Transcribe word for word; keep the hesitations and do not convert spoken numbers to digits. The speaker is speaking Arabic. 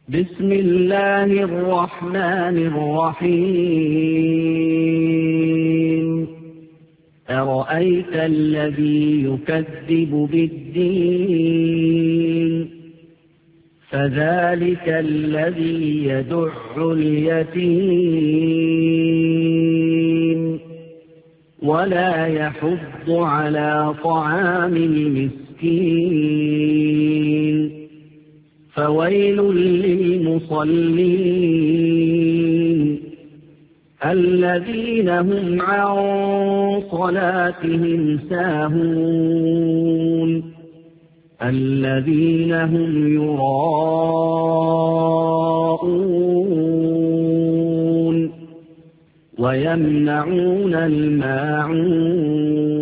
بسم الله الرحمن الرحيم أرأيت الذي يكذب بالدين فذلك الذي يدع اليتيم ولا يحض على طعام المسكين فويل للمصلين الذين هم عن صلاتهم ساهون الذين هم يراءون ويمنعون الماعون